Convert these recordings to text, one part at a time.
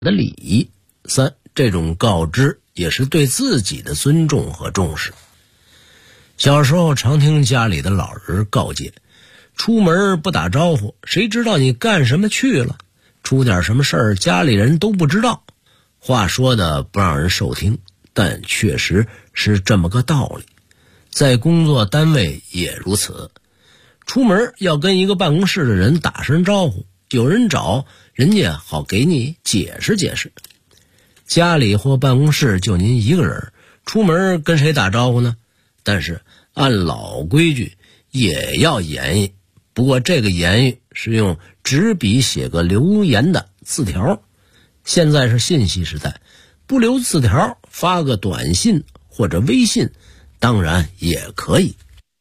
的礼仪。三，这种告知也是对自己的尊重和重视。小时候常听家里的老人告诫，出门不打招呼，谁知道你干什么去了？出点什么事儿，家里人都不知道。话说的不让人受听，但确实是这么个道理。在工作单位也如此，出门要跟一个办公室的人打声招呼，有人找，人家好给你解释解释。家里或办公室就您一个人，出门跟谁打招呼呢？但是按老规矩也要言语，不过这个言语是用纸笔写个留言的字条。现在是信息时代，不留字条，发个短信或者微信当然也可以。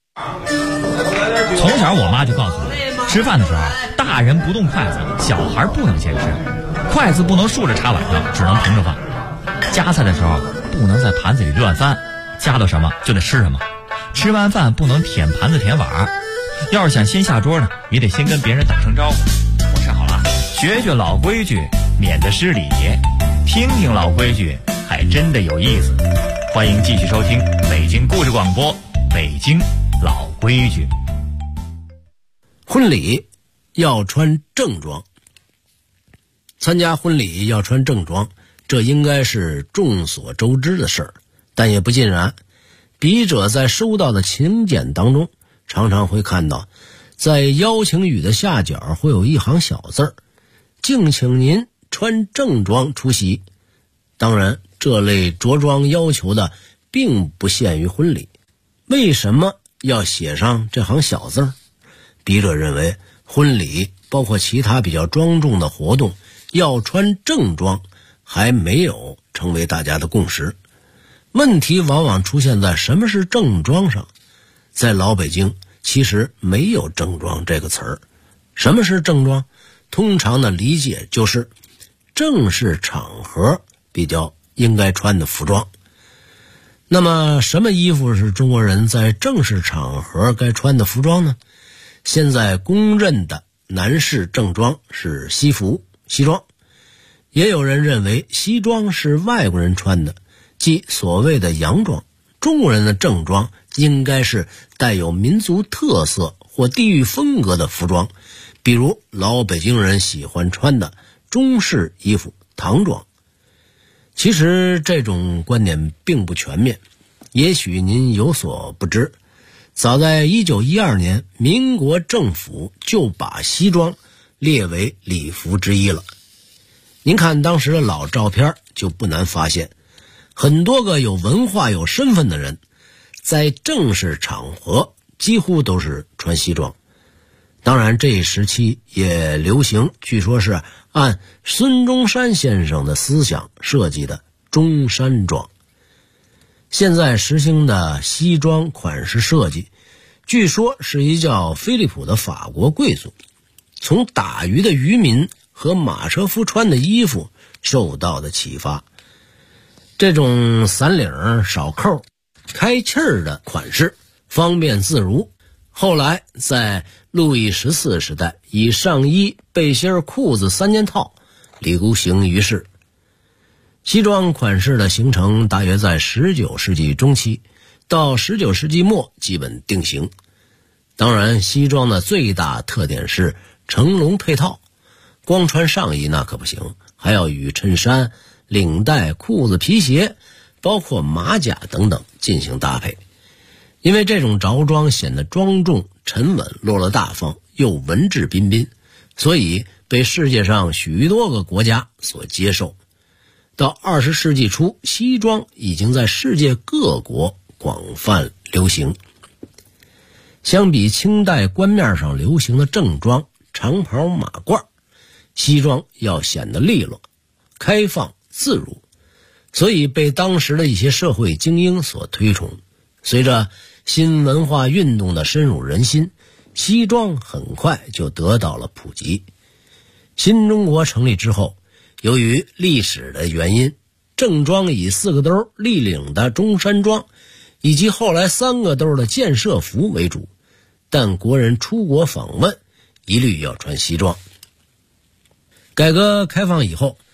从小我妈就告诉我，吃饭的时候大人不动筷子，小孩不能先吃，筷子不能竖着插碗上，只能平着放。夹菜的时候不能在盘子里乱翻，夹到什么就得吃什么。吃完饭不能舔盘子舔碗，要是想先下桌呢，也得先跟别人打声招呼。我吃好了，学学老规矩，免得失礼。听听老规矩，还真的有意思。欢迎继续收听北京故事广播，北京老规矩。 婚礼要穿正装，参加婚礼要穿正装，这应该是众所周知的事儿，但也不尽然。笔者在收到的请柬当中，常常会看到，在邀请语的下角会有一行小字儿，敬请您穿正装出席。当然，这类着装要求的并不限于婚礼。为什么要写上这行小字儿？笔者认为，婚礼包括其他比较庄重的活动要穿正装还没有成为大家的共识。问题往往出现在什么是正装上。在老北京其实没有正装这个词儿。什么是正装？通常的理解就是正式场合比较应该穿的服装。那么什么衣服是中国人在正式场合该穿的服装呢？现在公认的男士正装是西服、西装，也有人认为西装是外国人穿的，即所谓的洋装。中国人的正装应该是带有民族特色或地域风格的服装，比如老北京人喜欢穿的中式衣服唐装。其实这种观点并不全面，也许您有所不知，早在1912年，民国政府就把西装列为礼服之一了。您看当时的老照片，就不难发现，很多个有文化有身份的人在正式场合几乎都是穿西装。当然这一时期也流行，据说是按孙中山先生的思想设计的中山装。现在实行的西装款式设计，据说是一叫菲利普的法国贵族从打鱼的渔民和马车夫穿的衣服受到的启发。这种散领、少扣、开气儿的款式方便自如，后来在路易14时代以上衣、背心、裤子3件套流行于世。西装款式的形成大约在19世纪中期，到19世纪末基本定型。当然，西装的最大特点是成龙配套，光穿上衣那可不行，还要与衬衫、领带、裤子、皮鞋，包括马甲等等进行搭配。因为这种着装显得庄重、沉稳、落落大方，又文质彬彬，所以被世界上许多个国家所接受。到20世纪初，西装已经在世界各国广泛流行。相比清代官面上流行的正装、长袍马褂，西装要显得利落、开放、自如，所以被当时的一些社会精英所推崇。随着新文化运动的深入人心，西装很快就得到了普及。新中国成立之后，由于历史的原因，正装以4个兜立领的中山装以及后来3个兜的建设服为主，但国人出国访问一律要穿西装。改革开放以后，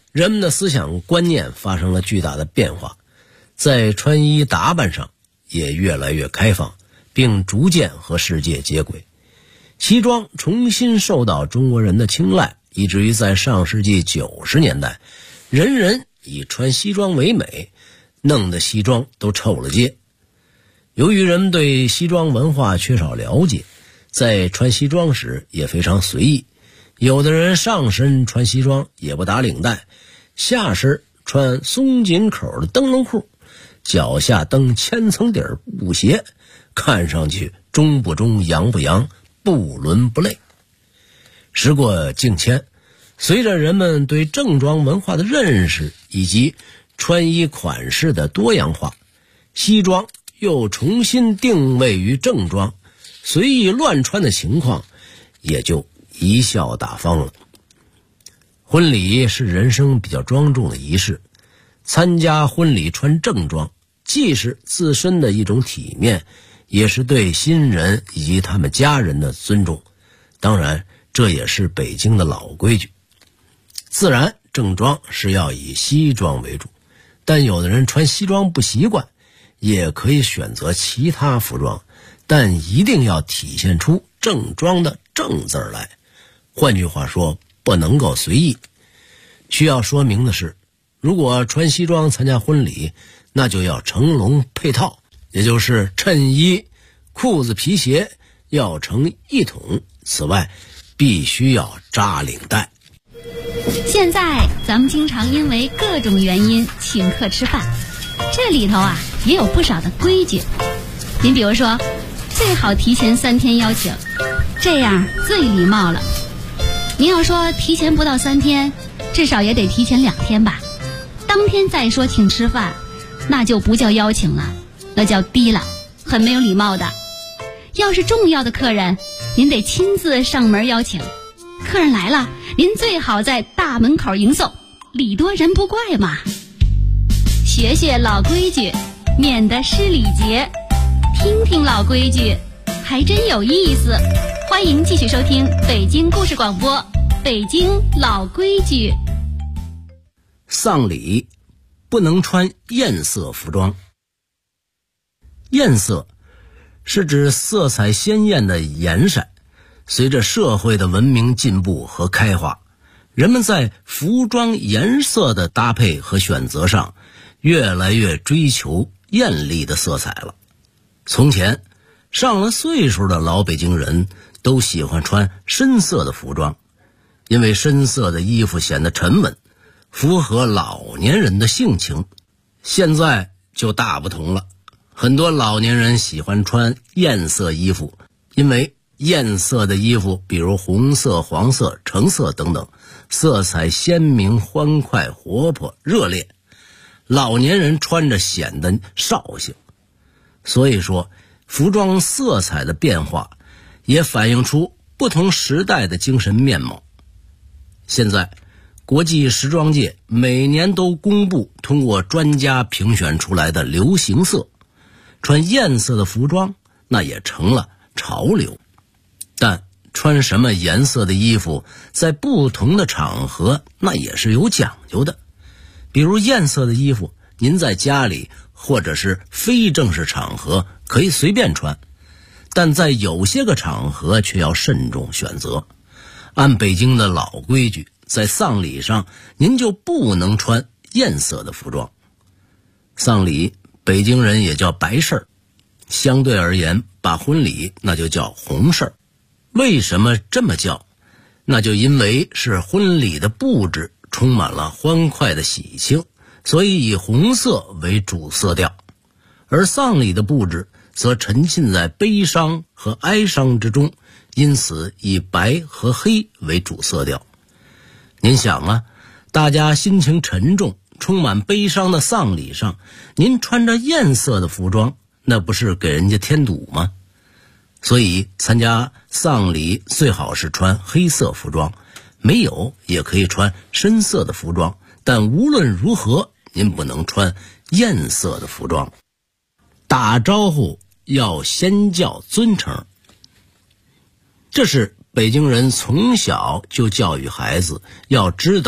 人们的思想观念发生了巨大的变化，在穿衣打扮上也越来越开放，并逐渐和世界接轨。西装重新受到中国人的青睐，以至于在上世纪90年代，人人以穿西装为美，弄得西装都臭了街。由于人们对西装文化缺少了解，在穿西装时也非常随意，有的人上身穿西装也不打领带，下身穿松紧口的灯笼裤，脚下蹬千层底布鞋，看上去中不中洋不洋，不伦不类。时过境迁，随着人们对正装文化的认识以及穿衣款式的多样化，西装又重新定位于正装，随意乱穿的情况也就贻笑大方了。婚礼是人生比较庄重的仪式，参加婚礼穿正装，既是自身的一种体面，也是对新人以及他们家人的尊重。当然，这也是北京的老规矩。自然，正装是要以西装为主，但有的人穿西装不习惯，也可以选择其他服装，但一定要体现出正装的正字来。换句话说，不能够随意。需要说明的是，如果穿西装参加婚礼，那就要成龙配套，也就是衬衣、裤子、皮鞋要成一统，此外必须要扎领带。 现在咱们经常因为各种原因请客吃饭，这里头也有不少的规矩。您比如说，最好提前3天邀请，这样最礼貌了。您要说提前不到3天，至少也得提前2天吧。当天再说请吃饭，那就不叫邀请了，那叫低了，很没有礼貌的。要是重要的客人，您得亲自上门邀请。客人来了，您最好在大门口迎送，礼多人不怪嘛。学学老规矩，免得失礼节。听听老规矩，还真有意思。欢迎继续收听北京故事广播《北京老规矩》。 丧礼不能穿艳色服装。艳色是指色彩鲜艳的颜色。随着社会的文明进步和开化，人们在服装颜色的搭配和选择上越来越追求艳丽的色彩了。从前，上了岁数的老北京人都喜欢穿深色的服装，因为深色的衣服显得沉稳，符合老年人的性情。现在就大不同了，很多老年人喜欢穿艳色衣服，因为艳色的衣服，比如红色、黄色、橙色等等，色彩鲜明、欢快、活泼、热烈，老年人穿着显得绍兴。所以说，服装色彩的变化也反映出不同时代的精神面貌。现在国际时装界每年都公布通过专家评选出来的流行色，穿艳色的服装那也成了潮流。但穿什么颜色的衣服在不同的场合那也是有讲究的。比如艳色的衣服，您在家里或者是非正式场合可以随便穿，但在有些个场合却要慎重选择。按北京的老规矩，在丧礼上您就不能穿艳色的服装。丧礼北京人也叫白事儿，相对而言把婚礼那就叫红事儿。为什么这么叫？那就因为是婚礼的布置充满了欢快的喜庆，所以以红色为主色调，而丧礼的布置则沉浸在悲伤和哀伤之中，因此以白和黑为主色调。您想啊，大家心情沉重、充满悲伤的丧礼上，您穿着艳色的服装，那不是给人家添堵吗？所以参加丧礼最好是穿黑色服装，没有也可以穿深色的服装，但无论如何您不能穿艳色的服装。打招呼要先叫尊称，这是北京人从小就教育孩子要知道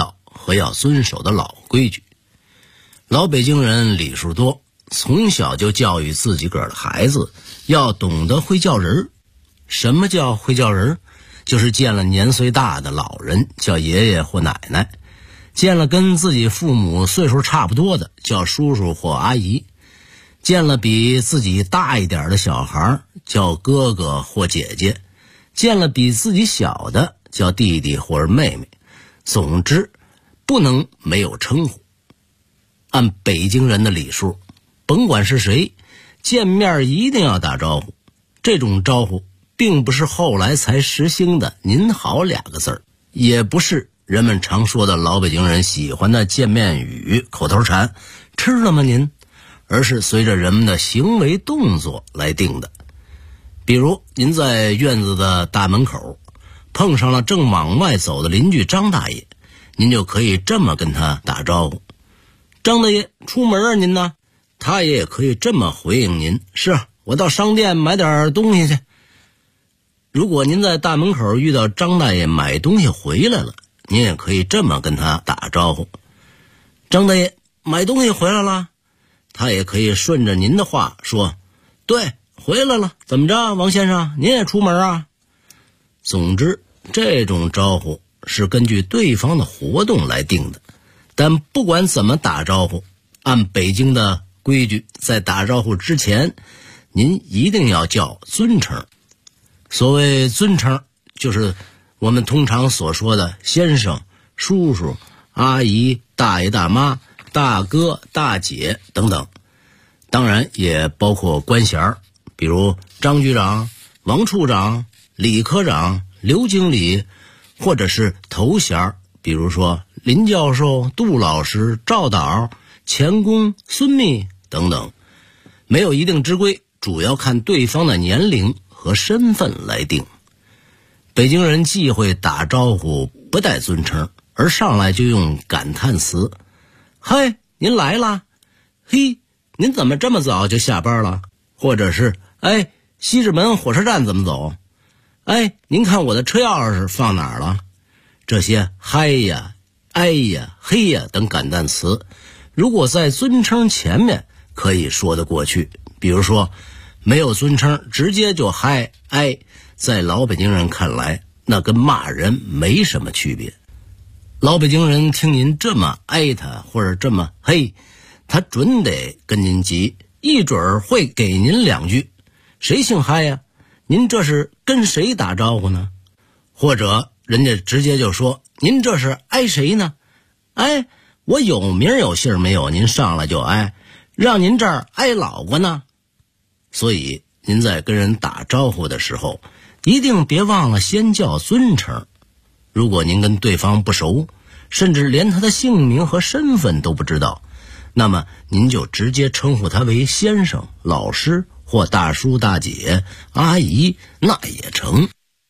和要遵守的老规矩。老北京人礼数多，从小就教育自己个儿的孩子要懂得会叫人。什么叫会叫人？就是见了年岁大的老人叫爷爷或奶奶，见了跟自己父母岁数差不多的叫叔叔或阿姨，见了比自己大一点的小孩叫哥哥或姐姐，见了比自己小的叫弟弟或者妹妹。总之不能没有称呼。按北京人的礼数，甭管是谁，见面一定要打招呼。这种招呼并不是后来才实行的您好2个字，也不是人们常说的老北京人喜欢的见面语口头禅吃了吗您，而是随着人们的行为动作来定的。比如您在院子的大门口碰上了正往外走的邻居张大爷，您就可以这么跟他打招呼：张大爷出门啊您呢？他也可以这么回应您：是啊，我到商店买点东西去。如果您在大门口遇到张大爷买东西回来了，您也可以这么跟他打招呼：张大爷买东西回来了。他也可以顺着您的话说：对，回来了。怎么着，王先生，您也出门啊？总之，这种招呼是根据对方的活动来定的。但不管怎么打招呼，按北京的规矩，在打招呼之前，您一定要叫尊称。所谓尊称，就是我们通常所说的先生、叔叔、阿姨、大爷大妈、大哥、大姐等等。当然也包括官衔，比如张局长、王处长、李科长、刘经理，或者是头衔，比如说林教授、杜老师、赵导、钱公、孙秘等等。没有一定之规，主要看对方的年龄和身份来定。北京人忌讳打招呼不带尊称，而上来就用感叹词：嗨，您来啦！嘿，您怎么这么早就下班了？或者是哎，西直门火车站怎么走？哎，您看我的车钥匙放哪儿了？这些嗨呀、哎呀、嘿呀等感叹词，如果在尊称前面可以说得过去。比如说没有尊称直接就嗨哎，在老北京人看来那跟骂人没什么区别。老北京人听您这么哎他或者这么嘿，他准得跟您急，一准儿会给您2句：谁姓嗨呀？您这是跟谁打招呼呢？或者人家直接就说：您这是挨谁呢？哎，我有名有姓没有，您上来就挨，让您这儿挨老过呢。所以您在跟人打招呼的时候，一定别忘了先叫尊称。如果您跟对方不熟，甚至连他的姓名和身份都不知道，那么您就直接称呼他为先生、老师或大叔、大姐、阿姨，那也成。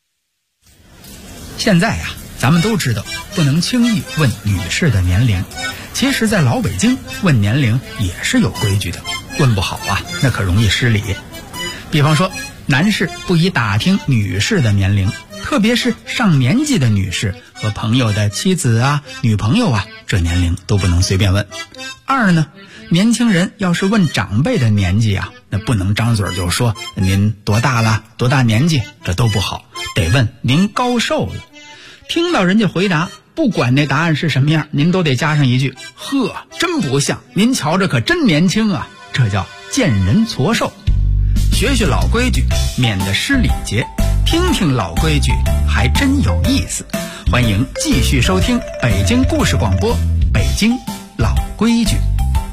现在呀，咱们都知道不能轻易问女士的年龄，其实在老北京问年龄也是有规矩的，问不好啊，那可容易失礼。比方说，男士不宜打听女士的年龄，特别是上年纪的女士和朋友的妻子啊、女朋友啊，这年龄都不能随便问。二呢，年轻人要是问长辈的年纪啊，那不能张嘴就说您多大了、多大年纪，这都不好，得问您高寿了。听到人家回答，不管那答案是什么样，您都得加上一句：呵，真不像，您瞧着可真年轻啊。这叫见人矬寿。学学老规矩，免得失礼节，听听老规矩还真有意思。欢迎继续收听北京故事广播，北京老规矩。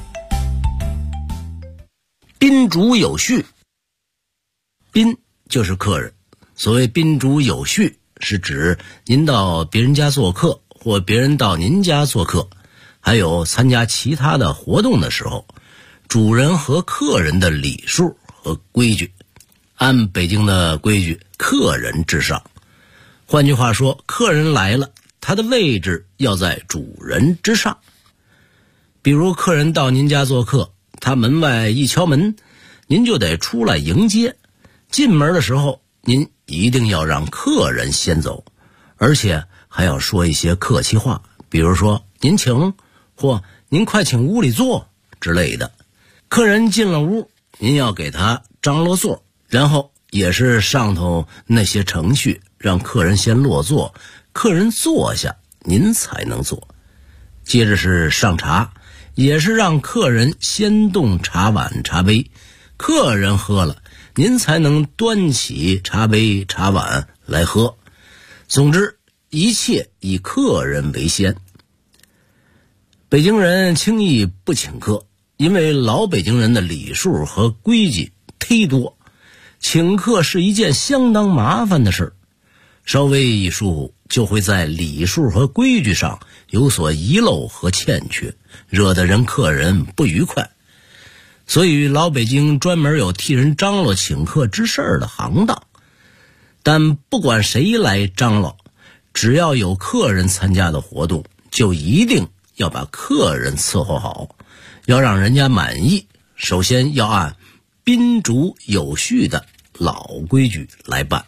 宾主有序，宾就是客人。所谓宾主有序，是指您到别人家做客，或别人到您家做客，还有参加其他的活动的时候，主人和客人的礼数和规矩。按北京的规矩，客人至上。换句话说，客人来了，他的位置要在主人之上。比如客人到您家做客，他门外一敲门，您就得出来迎接。进门的时候，您一定要让客人先走，而且还要说一些客气话，比如说您请，或您快请屋里坐之类的。客人进了屋，您要给他张罗座，然后也是上头那些程序，让客人先落座，客人坐下，您才能坐。接着是上茶，也是让客人先动茶碗茶杯，客人喝了，您才能端起茶杯茶碗来喝。总之，一切以客人为先。北京人轻易不请客，因为老北京人的礼数和规矩忒多，请客是一件相当麻烦的事，稍微一疏忽就会在礼数和规矩上有所遗漏和欠缺，惹得客人不愉快。所以老北京专门有替人张罗请客之事的行当。但不管谁来张罗，只要有客人参加的活动，就一定要把客人伺候好，要让人家满意。首先要按宾主有序的老规矩来办，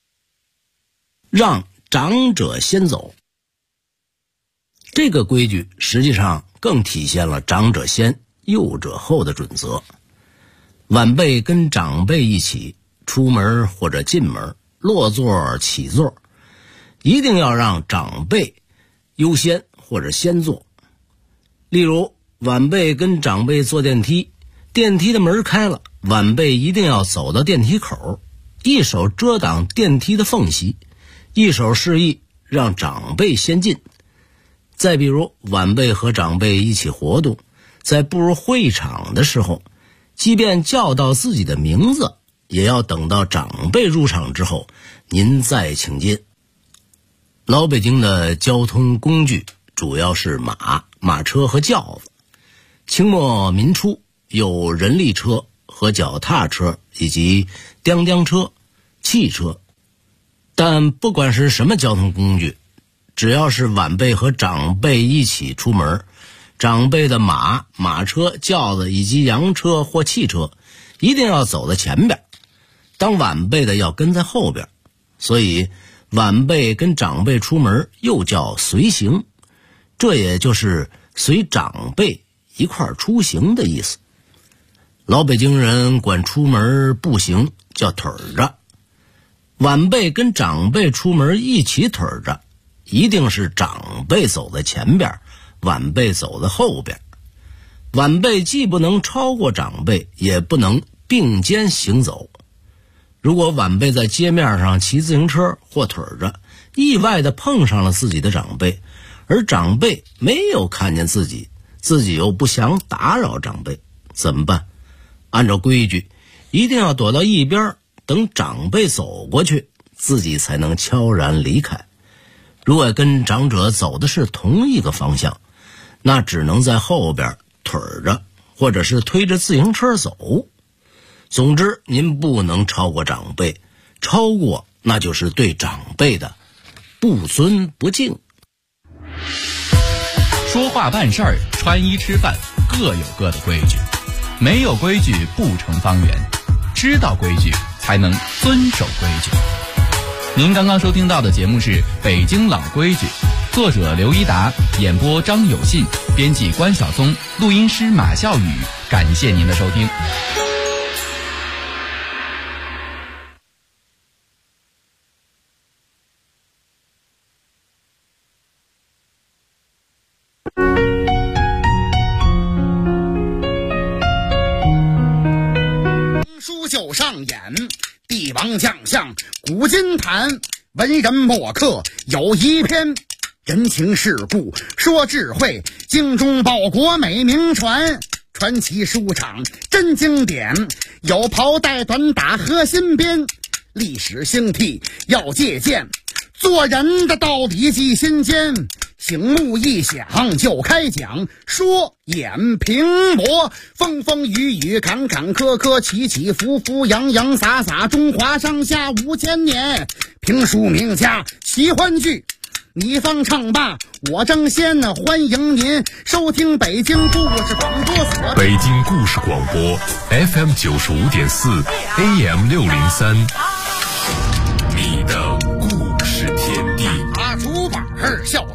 让长者先走。这个规矩实际上更体现了长者先幼者后的准则。晚辈跟长辈一起出门或者进门，落座起座，一定要让长辈优先或者先坐。例如晚辈跟长辈坐电梯，电梯的门开了，晚辈一定要走到电梯口，一手遮挡电梯的缝隙，一手示意让长辈先进。再比如晚辈和长辈一起活动，在步入会场的时候，即便叫到自己的名字，也要等到长辈入场之后，您再请进。老北京的交通工具主要是马车和轿子。清末民初有人力车和脚踏车以及叮叮车、汽车。但不管是什么交通工具，只要是晚辈和长辈一起出门，长辈的马车、轿子以及洋车或汽车一定要走在前边，当晚辈的要跟在后边。所以晚辈跟长辈出门又叫随行，这也就是随长辈一块出行的意思。老北京人管出门步行叫腿着，晚辈跟长辈出门一起腿着，一定是长辈走在前边，晚辈走在后边。晚辈既不能超过长辈，也不能并肩行走。如果晚辈在街面上骑自行车或腿着，意外地碰上了自己的长辈，而长辈没有看见自己又不想打扰长辈，怎么办？按照规矩，一定要躲到一边，等长辈走过去，自己才能悄然离开。如果跟长者走的是同一个方向，那只能在后边腿着，或者是推着自行车走。总之，您不能超过长辈，超过那就是对长辈的不尊不敬。 说话办事儿、穿衣吃饭各有各的规矩，没有规矩不成方圆，知道规矩才能遵守规矩。您刚刚收听到的节目是《北京老规矩》，作者刘一达，演播张有信，编辑关晓松，录音师马笑宇。感谢您的收听。 书就上演，帝王将相古今谈，文人墨客有一篇，人情世故说智慧，精忠报国美名传，传奇书场真经典，有袍带短打核心边，历史兴替要借鉴，做人的道理记心间，醒目一响就开讲，说演评驳，风风雨雨坎坎坷坷，起起伏伏洋洋洒洒，中华上下5000年，评书名家奇欢剧，你方唱罢我争先，欢迎您收听北京故事广播所。 北京故事广播 FM 95.4 AM 603，你的故事天地。 打竹板笑开颜，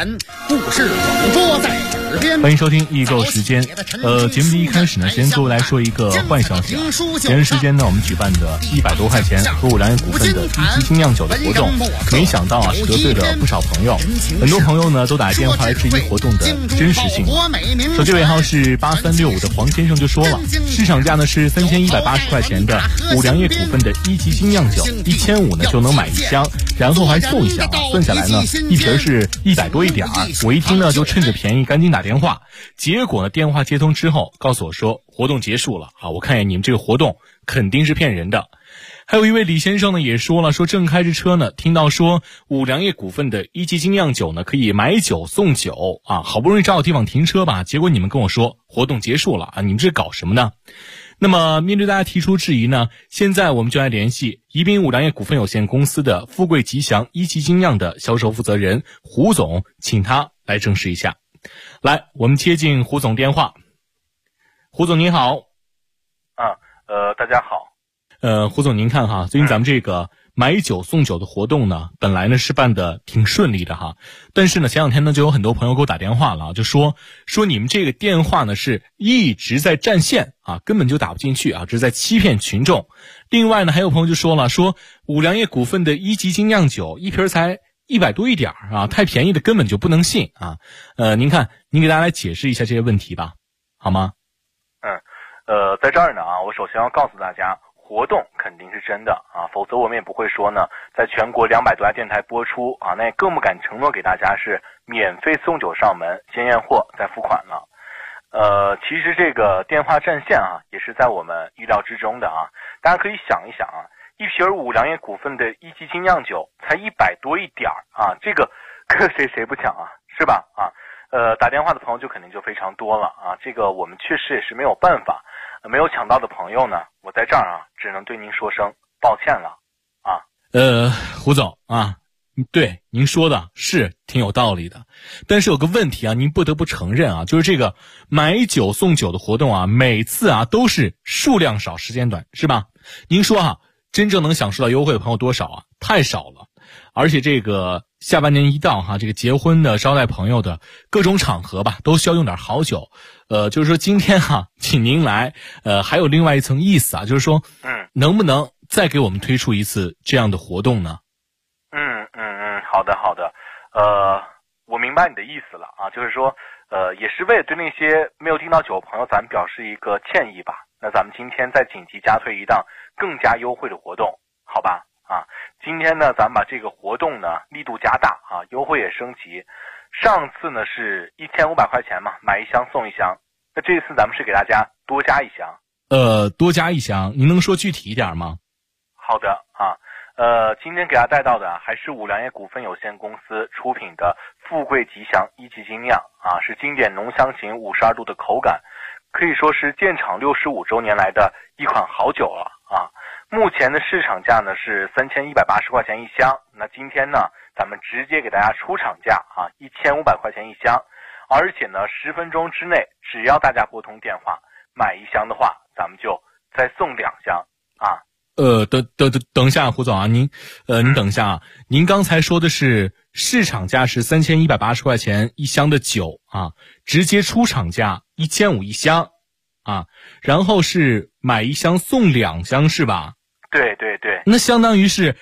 然，故事广播在耳边。 欢迎收听易购时间。节目的一开始呢，先各位来说一个坏消息。前段时间呢，我们举办的100多块钱和五粮液股份的一级精酿酒的活动，没想到啊，是得罪了不少朋友。很多朋友呢都打电话来质疑活动的真实性。手机尾号是8365的黄先生就说了，市场价呢是3180块钱的五粮液股份的一级精酿酒，1500呢就能买一箱，然后还送一箱啊，算下来呢一瓶是100多一点儿。我一听呢就趁着便宜赶紧打电话，结果呢电话接通之后告诉我说活动结束了啊，我看见你们这个活动肯定是骗人的。还有一位李先生呢也说了，说正开着车呢，听到说五粮液股份的一级精酿酒呢可以买酒送酒啊，好不容易找到地方停车吧，结果你们跟我说活动结束了啊，你们这搞什么呢？那么面对大家提出质疑呢，现在我们就来联系宜宾五粮液股份有限公司的富贵吉祥一级精酿的销售负责人胡总，请他来证实一下。来，我们接进胡总电话。胡总您好。 大家好。 胡总您看哈，最近咱们这个买酒送酒的活动呢，本来呢是办的挺顺利的哈，但是呢前两天呢就有很多朋友给我打电话了，就说你们这个电话呢是一直在占线啊，根本就打不进去啊，这是在欺骗群众。另外呢还有朋友就说了，说五粮液股份的一级精酿酒一瓶才100多一点啊，太便宜的根本就不能信啊。您看您给大家来解释一下这些问题吧，好吗？ 在这儿呢啊，我首先要告诉大家，活动肯定是真的啊，否则我们也不会说呢，在全国200多家电台播出啊，那也更不敢承诺给大家是免费送酒上门，先验货再付款了。其实这个电话占线啊，也是在我们意料之中的啊。大家可以想一想啊，一瓶五粮液股份的一级精酿酒才100多一点啊，这个谁不抢啊，是吧？啊，打电话的朋友就肯定就非常多了啊，这个我们确实也是没有办法。没有抢到的朋友呢，我在这儿啊，只能对您说声抱歉了啊。 胡总啊，对您说的是挺有道理的，但是有个问题啊，您不得不承认啊，就是这个买酒送酒的活动啊，每次啊都是数量少时间短，是吧？您说啊，真正能享受到优惠的朋友多少啊？太少了。而且这个下半年一到哈，这个结婚的、招待朋友的各种场合吧，都需要用点好酒。就是说今天哈，请您来，还有另外一层意思啊，就是说，能不能再给我们推出一次这样的活动呢？ 好的，我明白你的意思了啊，就是说，也是为了对那些没有订到酒的朋友，咱们表示一个歉意吧。那咱们今天再紧急加推一档更加优惠的活动，好吧？啊，今天呢，咱们把这个活动呢力度加大啊，优惠也升级。上次呢是1500块钱嘛，买一箱送一箱。那这次咱们是给大家多加一箱。 多加一箱，您能说具体一点吗？ 好的啊，今天给大家带到的还是五粮液股份有限公司出品的富贵吉祥一级精酿啊，是经典浓香型52度的口感，可以说是建厂65周年来的一款好酒了啊。目前的市场价呢是3180块钱一箱，那今天呢咱们直接给大家出厂价啊，1500块钱一箱，而且呢10分钟之内，只要大家拨通电话买一箱的话，咱们就再送2箱啊。 等一下，胡总啊，您等一下啊，您刚才说的是市场价是3180块钱一箱的酒啊，直接出厂价1500一箱啊，然后是买一箱送2箱是吧？ 对， 那相当于是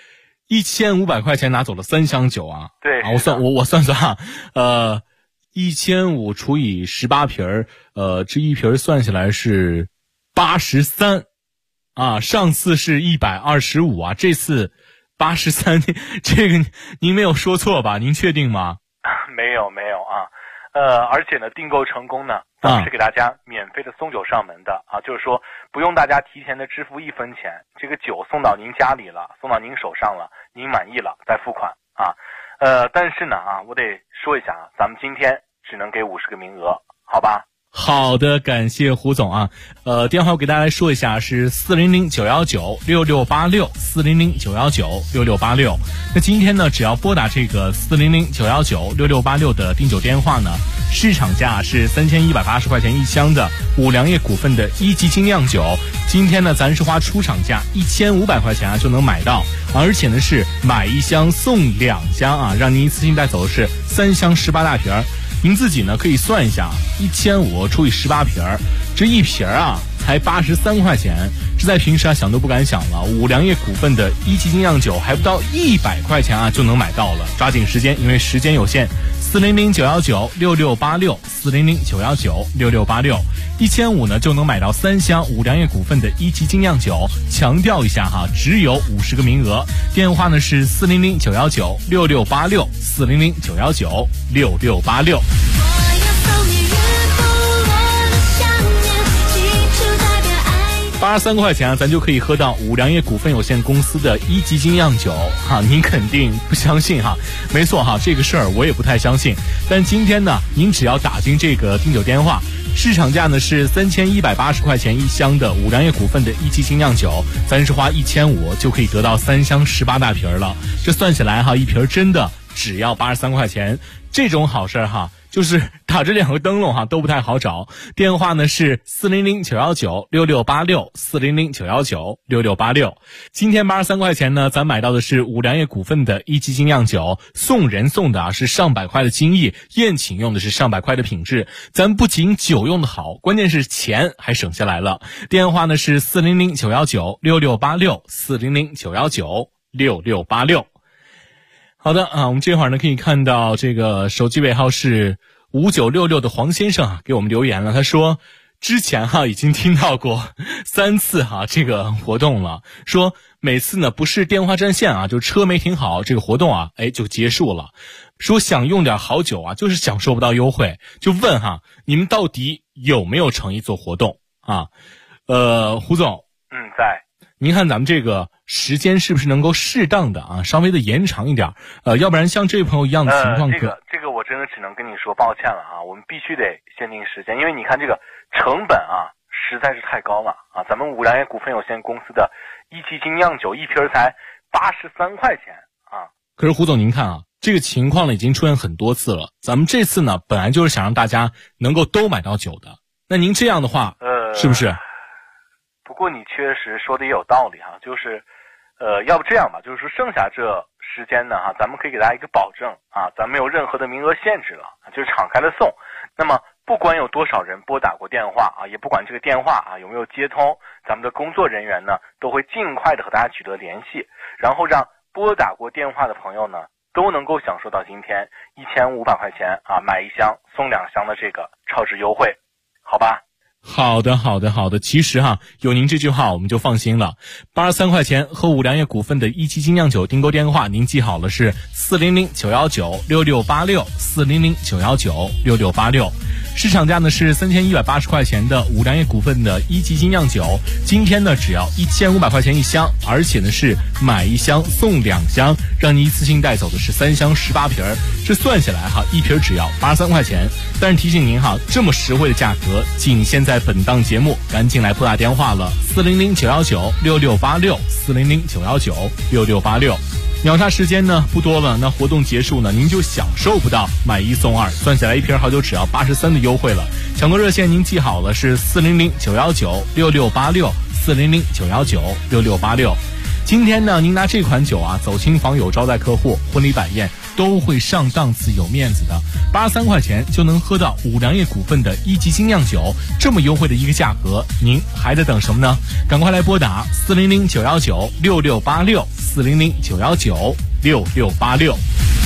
1500块钱拿走了3箱酒啊。 对啊，我算啊，1500除以18瓶这一瓶算下来是83啊，上次是125啊，这次83，这个您没有说错吧？您确定吗？ 没有啊，而且呢，订购成功呢，咱们是给大家免费的送酒上门的啊，就是说不用大家提前的支付1分钱，这个酒送到您家里了，送到您手上了，您满意了再付款啊。但是呢啊，我得说一下啊，咱们今天只能给50个名额，好吧？ 好的，感谢胡总啊。电话我给大家来说一下，是400-919-6686，400-919-6686。那今天呢，只要拨打这个400-919-6686的订酒电话呢，市场价是3180块钱一箱的五粮液股份的一级精酿酒。今天呢，咱是花出厂价1500块钱啊就能买到，而且呢是买一箱送2箱啊，让您一次性带走的是3箱18大瓶。您自己呢可以算一下，1500除以18瓶，这一瓶啊才83块钱，这在平时啊想都不敢想了。五粮液股份的一级精酿酒还不到100块钱啊就能买到了，抓紧时间，因为时间有限。400-919-6686，400-919-6686，1500呢就能买到3箱五粮液股份的一级精酿酒。强调一下哈，只有50个名额。电话呢是400-919-6686，400-919-6686。83块钱啊，咱就可以喝到五粮液股份有限公司的一级精酿酒哈，您肯定不相信哈？没错哈，这个事儿我也不太相信。但今天呢，您只要打进这个订酒电话，市场价呢是3180块钱一箱的五粮液股份的一级精酿酒，咱是花1500就可以得到3箱18大瓶了。这算起来哈，一瓶真的只要83块钱，这种好事哈。就是打着2个灯笼哈都不太好找。电话呢是400-919-6686，400-919-6686。今天83块钱呢，咱买到的是五粮液股份的一级精酿酒，送人送的啊是上百块的精益，宴请用的是上百块的品质。咱不仅酒用的好，关键是钱还省下来了。电话呢是400-919-6686，400-919-6686。好的啊，我们这会儿呢可以看到这个手机尾号是5966的黄先生啊给我们留言了，他说之前哈已经听到过3次哈这个活动了，说每次呢不是电话占线啊，就车没停好，这个活动啊就结束了。说想用点好酒啊，就是享受不到优惠，就问哈你们到底有没有诚意做活动啊？胡总， 在。 您看咱们这个时间是不是能够适当的啊，稍微的延长一点？要不然像这位朋友一样的情况， 这个我真的只能跟你说抱歉了啊，我们必须得限定时间，因为你看这个成本啊实在是太高了啊，咱们五粮液股份有限公司的一级精酿酒一瓶才83块钱啊。 可是胡总您看啊，这个情况呢已经出现很多次了，咱们这次呢本来就是想让大家能够都买到酒的，那您这样的话是不是？ 不过你确实说的也有道理哈，就是要不这样吧，就是说剩下这时间呢哈，咱们可以给大家一个保证啊，咱没有任何的名额限制了，就是敞开的送。那么不管有多少人拨打过电话啊，也不管这个电话啊有没有接通，咱们的工作人员呢都会尽快的和大家取得联系，然后让拨打过电话的朋友呢都能够享受到今天1500块钱啊买1箱送2箱的这个超值优惠，好吧？ 好的，其实哈，有您这句话我们就放心了。83块钱和五粮液股份的一级精酿酒订购电话，您记好了是400-919-6686，400-919-6686。市场价呢是3180块钱的五粮液股份的一级精酿酒，今天呢只要1500块钱一箱，而且呢是买1箱送2箱，让您一次性带走的是3箱18瓶，这算下来哈，一瓶只要83块钱。但是提醒您哈，这么实惠的价格仅限在本档节目，赶紧来拨打电话了，400-919-6686，400-919-6686。秒杀时间呢不多了，那活动结束呢您就享受不到买1送2，算下来一瓶好酒只要83的优惠了。抢购热线您记好了是400-919-6686，400-919-6686。今天呢您拿这款酒啊走亲访友招待客户，婚礼摆宴都会上档次有面子的，83块钱就能喝到五粮液股份的一级精酿酒，这么优惠的一个价格，您还在等什么呢？赶快来拨打400-919-6686，400-919-6686。